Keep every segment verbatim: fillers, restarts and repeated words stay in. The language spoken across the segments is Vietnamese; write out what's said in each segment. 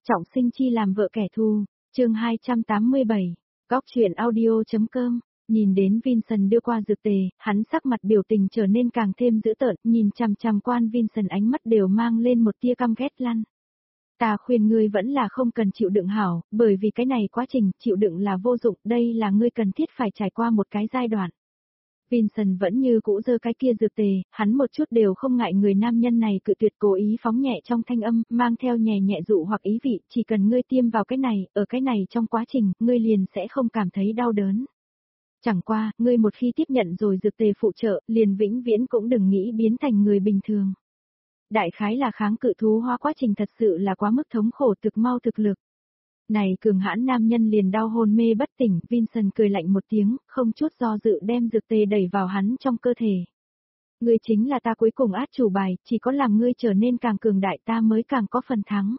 Trọng sinh chi làm vợ kẻ thù, chương hai trăm tám mươi bảy, góc truyện audio.com, nhìn đến Vincent đưa qua dược tề, hắn sắc mặt biểu tình trở nên càng thêm dữ tợn, nhìn chằm chằm quan Vincent ánh mắt đều mang lên một tia căm ghét lăn. Ta khuyên ngươi vẫn là không cần chịu đựng hảo, bởi vì cái này quá trình chịu đựng là vô dụng, đây là ngươi cần thiết phải trải qua một cái giai đoạn. Vincent vẫn như cũ giơ cái kia dược tề, hắn một chút đều không ngại người nam nhân này cự tuyệt, cố ý phóng nhẹ trong thanh âm, mang theo nhẹ nhẹ dụ hoặc ý vị, chỉ cần ngươi tiêm vào cái này, ở cái này trong quá trình, ngươi liền sẽ không cảm thấy đau đớn. Chẳng qua, ngươi một khi tiếp nhận rồi dược tề phụ trợ, liền vĩnh viễn cũng đừng nghĩ biến thành người bình thường. Đại khái là kháng cự thú hóa quá trình thật sự là quá mức thống khổ, thực mau thực lực. Này cường hãn nam nhân liền đau hôn mê bất tỉnh, Vincent cười lạnh một tiếng, không chút do dự đem dược tề đẩy vào hắn trong cơ thể. Ngươi chính là ta cuối cùng át chủ bài, chỉ có làm ngươi trở nên càng cường đại ta mới càng có phần thắng.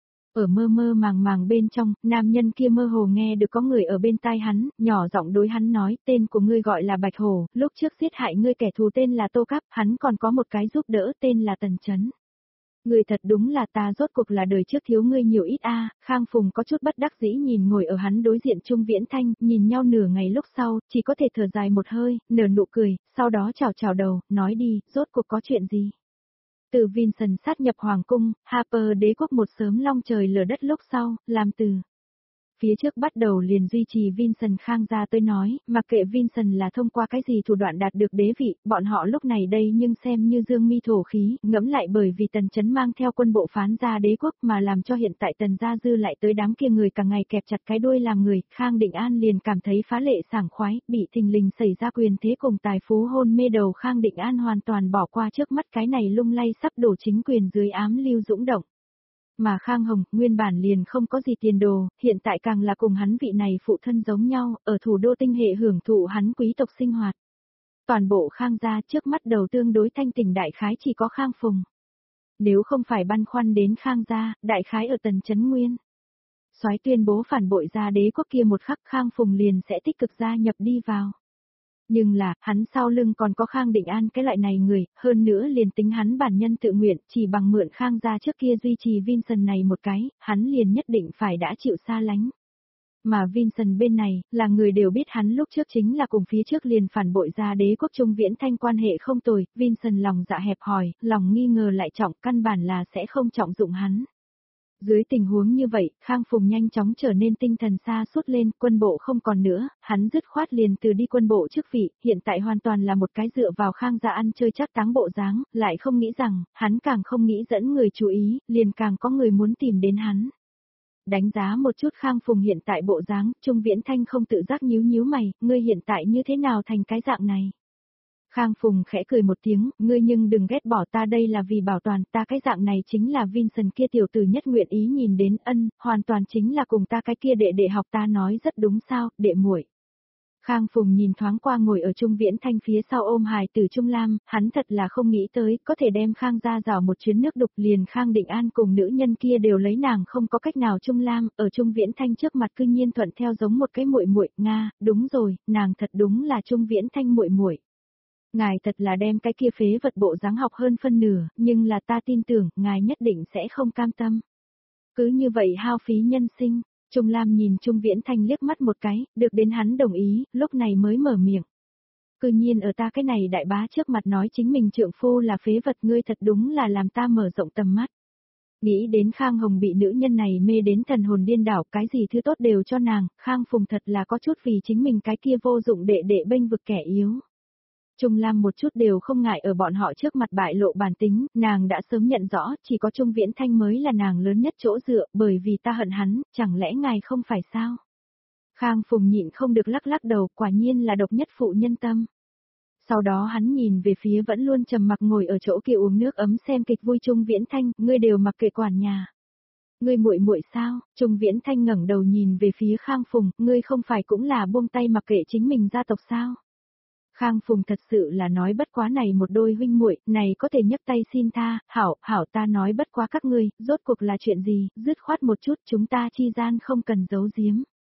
Ở mơ mơ màng màng bên trong, nam nhân kia mơ hồ nghe được có người ở bên tai hắn, nhỏ giọng đối hắn nói, tên của ngươi gọi là Bạch Hổ, lúc trước giết hại ngươi kẻ thù tên là Tô Cáp, hắn còn có một cái giúp đỡ tên là Tần Chấn. Ngươi thật đúng là ta rốt cuộc là đời trước thiếu ngươi nhiều ít a. Khang Phùng có chút bất đắc dĩ nhìn ngồi ở hắn đối diện Trung Viễn Thanh, nhìn nhau nửa ngày lúc sau, chỉ có thể thở dài một hơi, nở nụ cười, sau đó chào chào đầu, nói đi, rốt cuộc có chuyện gì? Từ Vincent sát nhập Hoàng cung, Harper đế quốc một sớm long trời lở đất lúc sau, làm từ phía trước bắt đầu liền duy trì Vincent Khang gia tới nói, mặc kệ Vincent là thông qua cái gì thủ đoạn đạt được đế vị, bọn họ lúc này đây nhưng xem như dương mi thổ khí, ngẫm lại bởi vì Tần Chấn mang theo quân bộ phán ra đế quốc mà làm cho hiện tại Tần gia dư lại tới đám kia người càng ngày kẹp chặt cái đuôi làm người, Khang Định An liền cảm thấy phá lệ sảng khoái, bị thình lình xảy ra quyền thế cùng tài phú hôn mê đầu Khang Định An hoàn toàn bỏ qua trước mắt cái này lung lay sắp đổ chính quyền dưới ám lưu dũng động. Mà Khang Hồng, nguyên bản liền không có gì tiền đồ, hiện tại càng là cùng hắn vị này phụ thân giống nhau, ở thủ đô tinh hệ hưởng thụ hắn quý tộc sinh hoạt. Toàn bộ Khang gia trước mắt đầu tương đối thanh tỉnh đại khái chỉ có Khang Phùng. Nếu không phải băn khoăn đến Khang gia, đại khái ở Tần Chấn Nguyên. Soái tuyên bố phản bội gia đế quốc kia một khắc Khang Phùng liền sẽ tích cực gia nhập đi vào. Nhưng là, hắn sau lưng còn có Khang Định An cái loại này người, hơn nữa liền tính hắn bản nhân tự nguyện, chỉ bằng mượn Khang gia trước kia duy trì Vincent này một cái, hắn liền nhất định phải đã chịu xa lánh. Mà Vincent bên này, là người đều biết hắn lúc trước chính là cùng phía trước liền phản bội gia đế quốc Trung Viễn Thanh quan hệ không tồi, Vincent lòng dạ hẹp hòi, lòng nghi ngờ lại trọng, căn bản là sẽ không trọng dụng hắn. Dưới tình huống như vậy, Khang Phùng nhanh chóng trở nên tinh thần xa suốt lên, quân bộ không còn nữa, hắn dứt khoát liền từ đi quân bộ chức vị, hiện tại hoàn toàn là một cái dựa vào Khang gia ăn chơi chắc táng bộ dáng, lại không nghĩ rằng, hắn càng không nghĩ dẫn người chú ý, liền càng có người muốn tìm đến hắn. Đánh giá một chút Khang Phùng hiện tại bộ dáng, Trung Viễn Thanh không tự giác nhíu nhíu mày, ngươi hiện tại như thế nào thành cái dạng này? Khang Phùng khẽ cười một tiếng, ngươi nhưng đừng ghét bỏ ta, đây là vì bảo toàn ta, cái dạng này chính là Vincent kia tiểu tử nhất nguyện ý nhìn đến, ân, hoàn toàn chính là cùng ta cái kia đệ đệ học, ta nói rất đúng sao, đệ muội. Khang Phùng nhìn thoáng qua ngồi ở Trung Viễn Thanh phía sau ôm hài tử Trung Lam, hắn thật là không nghĩ tới, có thể đem Khang ra rào một chuyến nước đục, liền Khang Định An cùng nữ nhân kia đều lấy nàng không có cách nào. Trung Lam, ở Trung Viễn Thanh trước mặt cư nhiên thuận theo giống một cái muội muội, nga, đúng rồi, nàng thật đúng là Trung Viễn Thanh muội muội. Ngài thật là đem cái kia phế vật bộ dáng học hơn phân nửa, nhưng là ta tin tưởng, ngài nhất định sẽ không cam tâm. Cứ như vậy hao phí nhân sinh, Trung Lam nhìn Trung Viễn Thanh liếc mắt một cái, được đến hắn đồng ý, lúc này mới mở miệng. Cư nhiên ở ta cái này đại bá trước mặt nói chính mình trượng phu là phế vật, ngươi thật đúng là làm ta mở rộng tầm mắt. Nghĩ đến Khang Hồng bị nữ nhân này mê đến thần hồn điên đảo, cái gì thứ tốt đều cho nàng, Khang Phùng thật là có chút vì chính mình cái kia vô dụng đệ đệ bênh vực kẻ yếu. Trung Lam một chút đều không ngại ở bọn họ trước mặt bại lộ bản tính, nàng đã sớm nhận rõ, chỉ có Trung Viễn Thanh mới là nàng lớn nhất chỗ dựa, bởi vì ta hận hắn, chẳng lẽ ngài không phải sao? Khang Phùng nhịn không được lắc lắc đầu, quả nhiên là độc nhất phụ nhân tâm. Sau đó hắn nhìn về phía vẫn luôn trầm mặc ngồi ở chỗ kia uống nước ấm xem kịch vui Trung Viễn Thanh, ngươi đều mặc kệ quản nhà. Ngươi muội muội sao? Trung Viễn Thanh ngẩng đầu nhìn về phía Khang Phùng, ngươi không phải cũng là buông tay mặc kệ chính mình gia tộc sao? Khang Phùng thật sự là nói bất quá này một đôi huynh muội, này có thể nhấc tay xin tha, hảo, hảo ta nói bất quá các ngươi, rốt cuộc là chuyện gì, dứt khoát một chút chúng ta chi gian không cần giấu giếm.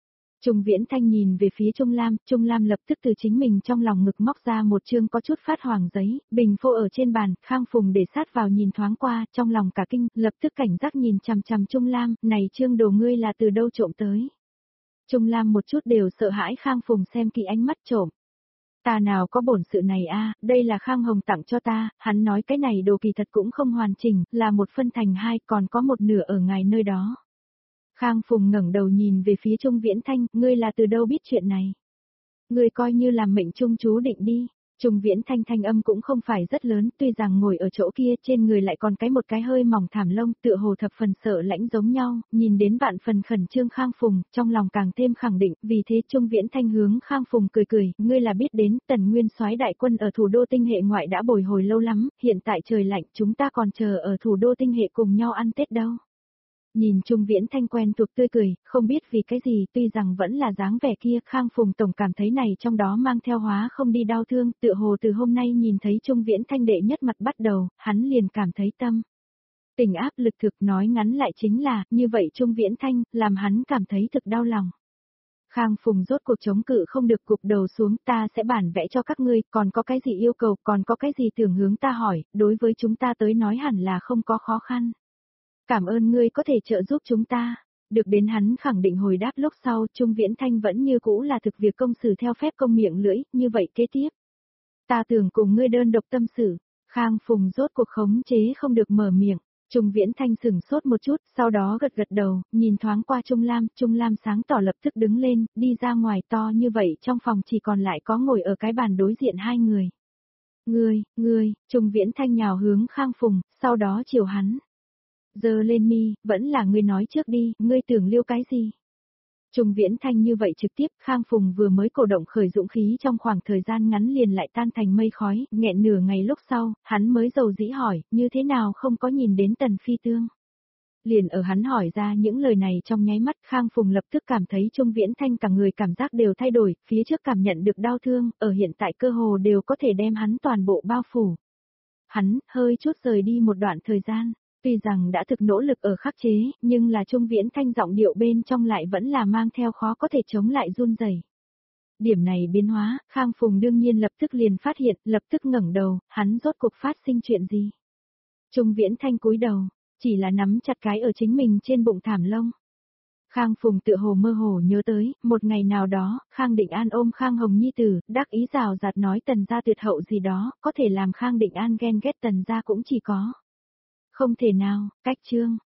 Trung Viễn Thanh nhìn về phía Trung Lam, Trung Lam lập tức từ chính mình trong lòng ngực móc ra một chương có chút phát hoàng giấy, bình phô ở trên bàn, Khang Phùng để sát vào nhìn thoáng qua, trong lòng cả kinh, lập tức cảnh giác nhìn chằm chằm Trung Lam, này chương đồ ngươi là từ đâu trộm tới. Trung Lam một chút đều sợ hãi Khang Phùng xem kỹ ánh mắt trộm. Ta nào có bổn sự này a, đây là Khang Hồng tặng cho ta, hắn nói cái này đồ kỳ thật cũng không hoàn chỉnh, là một phân thành hai, còn có một nửa ở ngài nơi đó. Khang Phùng ngẩng đầu nhìn về phía Trung Viễn Thanh, ngươi là từ đâu biết chuyện này? Ngươi coi như làm mệnh trung chú định đi. Trung Viễn Thanh thanh âm cũng không phải rất lớn, tuy rằng ngồi ở chỗ kia trên người lại còn cái một cái hơi mỏng thảm lông, tựa hồ thập phần sợ lãnh giống nhau, nhìn đến vạn phần khẩn trương Khang Phùng, trong lòng càng thêm khẳng định, vì thế Trung Viễn Thanh hướng Khang Phùng cười cười, ngươi là biết đến, Tần Nguyên soái đại quân ở thủ đô tinh hệ ngoại đã bồi hồi lâu lắm, hiện tại trời lạnh chúng ta còn chờ ở thủ đô tinh hệ cùng nhau ăn Tết đâu. Nhìn Trung Viễn Thanh quen thuộc tươi cười, không biết vì cái gì tuy rằng vẫn là dáng vẻ kia, Khang Phùng tổng cảm thấy này trong đó mang theo hóa không đi đau thương, tựa hồ từ hôm nay nhìn thấy Trung Viễn Thanh đệ nhất mặt bắt đầu, hắn liền cảm thấy tâm. Tình áp lực thực nói ngắn lại chính là, như vậy Trung Viễn Thanh, làm hắn cảm thấy thực đau lòng. Khang Phùng rốt cuộc chống cự không được cục đầu xuống, ta sẽ bản vẽ cho các ngươi, còn có cái gì yêu cầu, còn có cái gì tưởng hướng ta hỏi, đối với chúng ta tới nói hẳn là không có khó khăn. Cảm ơn ngươi có thể trợ giúp chúng ta. Được đến hắn khẳng định hồi đáp lúc sau, Trung Viễn Thanh vẫn như cũ là thực việc công xử theo phép công miệng lưỡi, như vậy kế tiếp. Ta tưởng cùng ngươi đơn độc tâm sự. Khang Phùng rốt cuộc khống chế không được mở miệng. Trung Viễn Thanh sửng sốt một chút, sau đó gật gật đầu, nhìn thoáng qua Trung Lam, Trung Lam sáng tỏ lập tức đứng lên, đi ra ngoài to như vậy trong phòng chỉ còn lại có ngồi ở cái bàn đối diện hai người. Ngươi, ngươi, Trung Viễn Thanh nhào hướng Khang Phùng, sau đó chiều hắn. Giờ lên mi, vẫn là ngươi nói trước đi, ngươi tưởng liêu cái gì? Trung Viễn Thanh như vậy trực tiếp, Khang Phùng vừa mới cổ động khởi dũng khí trong khoảng thời gian ngắn liền lại tan thành mây khói, nghẹn nửa ngày lúc sau, hắn mới dầu dĩ hỏi, như thế nào không có nhìn đến Tần Phi Tương? Liền ở hắn hỏi ra những lời này trong nháy mắt, Khang Phùng lập tức cảm thấy Trung Viễn Thanh cả người cảm giác đều thay đổi, phía trước cảm nhận được đau thương, ở hiện tại cơ hồ đều có thể đem hắn toàn bộ bao phủ. Hắn, hơi chút rời đi một đoạn thời gian. Tuy rằng đã thực nỗ lực ở khắc chế, nhưng là Trung Viễn Thanh giọng điệu bên trong lại vẫn là mang theo khó có thể chống lại run rẩy. Điểm này biến hóa, Khang Phùng đương nhiên lập tức liền phát hiện, lập tức ngẩng đầu, hắn rốt cuộc phát sinh chuyện gì. Trung Viễn Thanh cúi đầu, chỉ là nắm chặt cái ở chính mình trên bụng thảm lông. Khang Phùng tự hồ mơ hồ nhớ tới, một ngày nào đó, Khang Định An ôm Khang Hồng Nhi tử, đắc ý rào rạt nói Tần gia tuyệt hậu gì đó, có thể làm Khang Định An ghen ghét Tần gia cũng chỉ có. Không thể nào, cách chương.